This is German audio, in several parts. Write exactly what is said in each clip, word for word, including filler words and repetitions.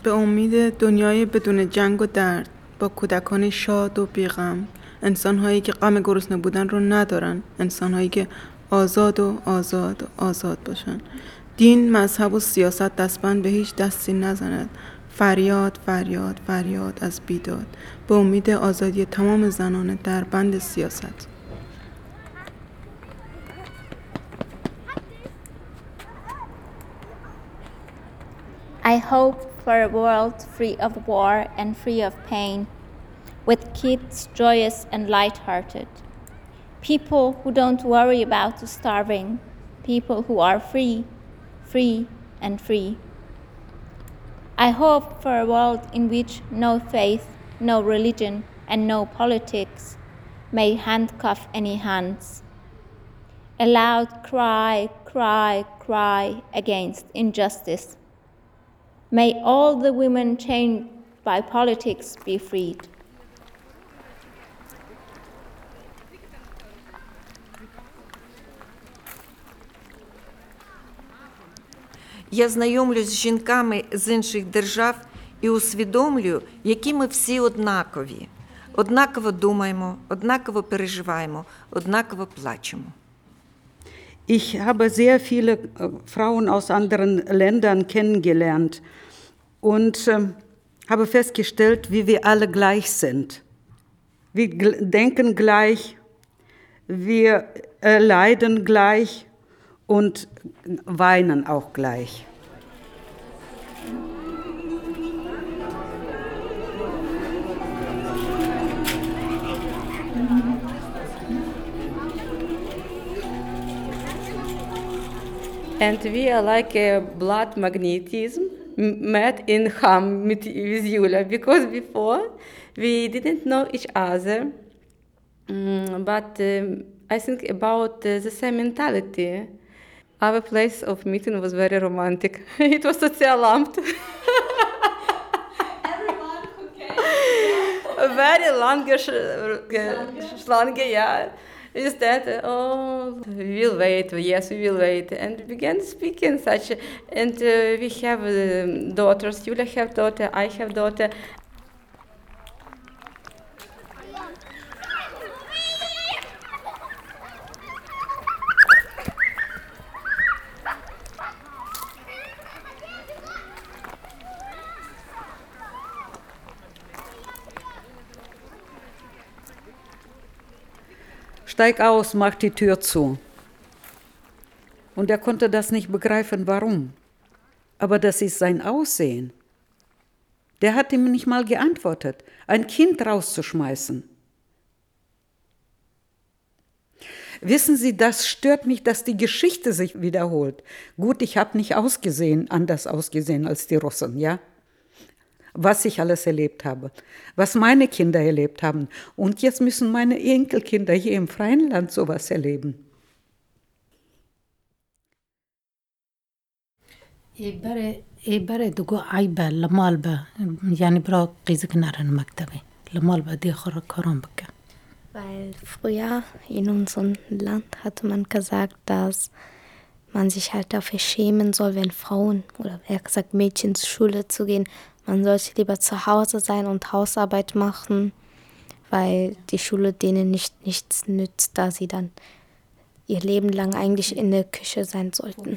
به امید دنیای بدون جنگ و درد، با کودکان شاد و بیغم، انسان‌هایی که غم گرسنه بودن رو ندارن، انسان‌هایی که آزاد و آزاد و آزاد باشن. دین، مذهب و سیاست دستبند به هیچ دستی نزند. فریاد فریاد فریاد از بیداد، به امید آزادی تمام زنان در بند سیاست. I hope for a world free of war and free of pain, with kids joyous and light-hearted. People who don't worry about starving, people who are free, free and free. I hope for a world in which no faith, no religion, and no politics may handcuff any hands. A loud cry, cry, cry against injustice. May all the women chained by politics be freed. Я знайомлюсь з жінками з інших держав і усвідомлюю, які ми всі однакові. Однаково думаємо, однаково переживаємо, однаково плачемо. Ich habe sehr viele Frauen aus anderen Ländern kennengelernt und äh, habe festgestellt, wie wir alle gleich sind. Wir denken gleich, wir äh, leiden gleich und weinen auch gleich. And we are like a blood magnetism met in Ham with Julia, because before we didn't know each other, um, but um, I think about uh, the same mentality. Our place of meeting was very romantic. It was Sozialamt. Everyone who came. Very long Schlange, yeah. Is that, oh, we will wait, yes, we will wait. And we began speaking such, and uh, we have uh, daughters, Julia have daughter, I have daughter. Steig aus, mach die Tür zu. Und er konnte das nicht begreifen, warum. Aber das ist sein Aussehen. Der hat ihm nicht mal geantwortet, ein Kind rauszuschmeißen. Wissen Sie, das stört mich, dass die Geschichte sich wiederholt. Gut, ich habe nicht ausgesehen, anders ausgesehen als die Russen, ja? Was ich alles erlebt habe, was meine Kinder erlebt haben. Und jetzt müssen meine Enkelkinder hier im freien Land sowas erleben. برای دگو عیبه لمال به یعنی برای قیزک نرن مکتبی لمال به دی خور کارم بکن. Weil früher in unserem Land hatte man gesagt, dass man sich halt dafür schämen soll, wenn Frauen oder eher gesagt Mädchen zur Schule zu gehen. Man sollte lieber zu Hause sein und Hausarbeit machen, weil die Schule denen nicht nichts nützt, da sie dann ihr Leben lang eigentlich in der Küche sein sollten.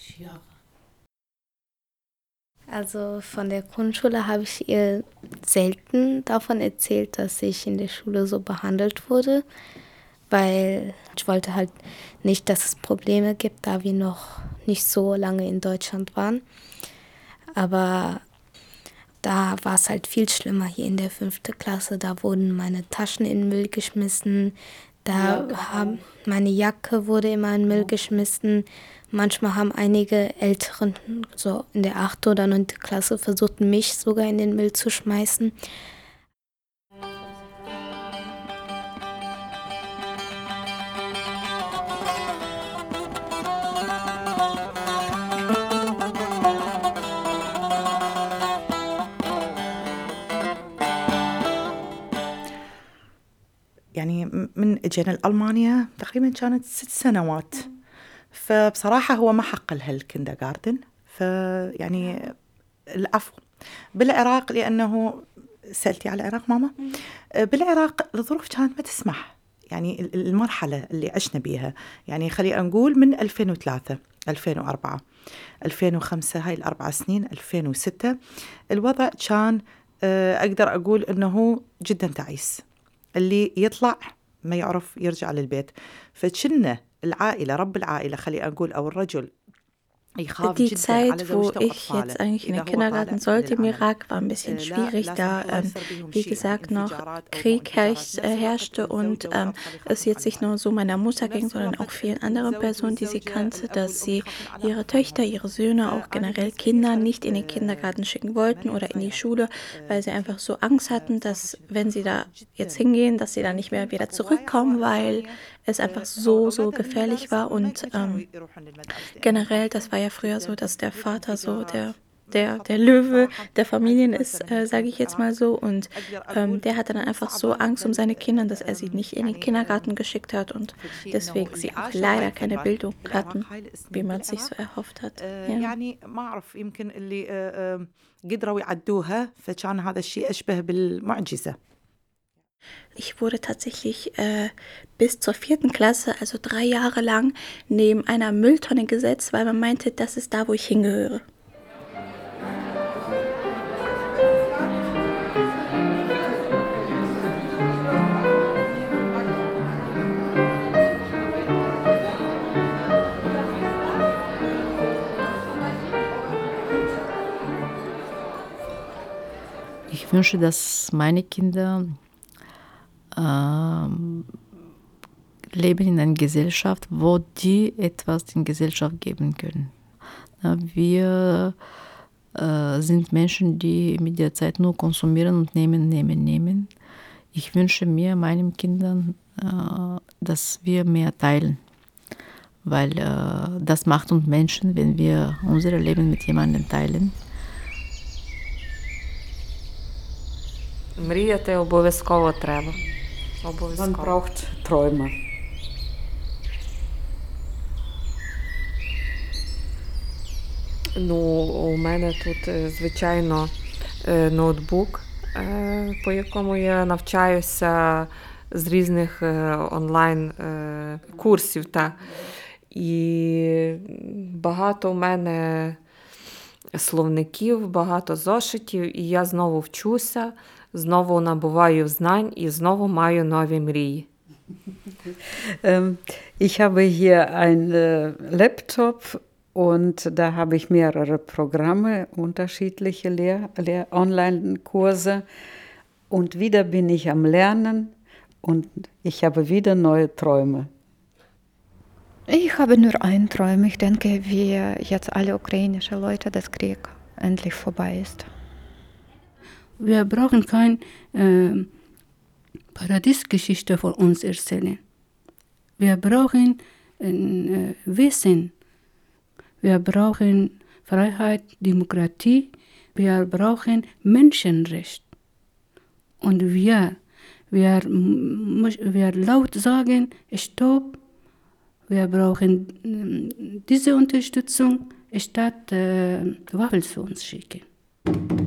Also von der Grundschule habe ich ihr selten davon erzählt, dass ich in der Schule so behandelt wurde, weil ich wollte halt nicht, dass es Probleme gibt, da wir noch nicht so lange in Deutschland waren. Aber da war es halt viel schlimmer hier in der fünften Klasse. Da wurden meine Taschen in den Müll geschmissen. Da haben, meine Jacke wurde immer in den Müll geschmissen. Manchmal haben einige Älteren, so in der achten oder neunten Klasse, versucht, mich sogar in den Müll zu schmeißen. يعني من اجينا لألمانيا تقريبا كانت ست سنوات فبصراحة هو ما حق لها الكندرغاردن فيعني العفو بالعراق لأنه سألتي على العراق ماما بالعراق الظروف كانت ما تسمح يعني المرحلة اللي عشنا بيها يعني خلينا نقول من ألفين وثلاثة ألفين وأربعة ألفين وخمسة هاي الأربع سنين ألفين وستة الوضع كان أقدر أقول أنه جدا تعيس اللي يطلع ما يعرف يرجع للبيت فكنا العائلة رب العائلة خلينا نقول أو الرجل Die Zeit, wo ich jetzt eigentlich in den Kindergarten sollte im Irak, war ein bisschen schwierig, da, ähm, wie gesagt, noch Krieg herrscht, äh, herrschte und ähm, es jetzt nicht nur so meiner Mutter ging, sondern auch vielen anderen Personen, die sie kannte, dass sie ihre Töchter, ihre Söhne, auch generell Kinder nicht in den Kindergarten schicken wollten oder in die Schule, weil sie einfach so Angst hatten, dass wenn sie da jetzt hingehen, dass sie dann nicht mehr wieder zurückkommen, weil es einfach so, so gefährlich war und ähm, generell, das war ja früher so, dass der Vater so der, der, der Löwe der Familien ist, äh, sage ich jetzt mal so und ähm, der hatte dann einfach so Angst um seine Kinder, dass er sie nicht in den Kindergarten geschickt hat und deswegen sie auch leider keine Bildung hatten, wie man sich so erhofft hat. Ja. Ich wurde tatsächlich äh, bis zur vierten Klasse, also drei Jahre lang, neben einer Mülltonne gesetzt, weil man meinte, das ist da, wo ich hingehöre. Ich wünsche, dass meine Kinder ähm, leben in einer Gesellschaft, wo die etwas in Gesellschaft geben können. Na, wir äh, sind Menschen, die mit der Zeit nur konsumieren und nehmen, nehmen, nehmen. Ich wünsche mir, meinen Kindern, äh, dass wir mehr teilen, weil äh, das macht uns Menschen, wenn wir unser Leben mit jemandem teilen. Мріяти обов'язково треба. Man braucht Träume. Ну, у мене тут, звичайно, ноутбук, по якому я навчаюся з різних онлайн курсів. Та. І багато у мене словників, багато зошитів, і я знову вчуся, знову набуваю знань і знову маю нові мрії. Ich habe hier einen Laptop und da habe ich mehrere Programme, unterschiedliche Lehr- Lehr- Online-Kurse und wieder bin ich am Lernen und ich habe wieder neue Träume. Ich habe nur einen Traum. Ich denke, wie jetzt alle ukrainischen Leute, dass Krieg endlich vorbei ist. Wir brauchen keine äh, Paradiesgeschichte von uns erzählen. Wir brauchen äh, Wissen. Wir brauchen Freiheit, Demokratie. Wir brauchen Menschenrecht. Und wir, wir, wir laut sagen, stopp. Wir brauchen äh, diese Unterstützung, statt äh, Waffen zu uns schicken.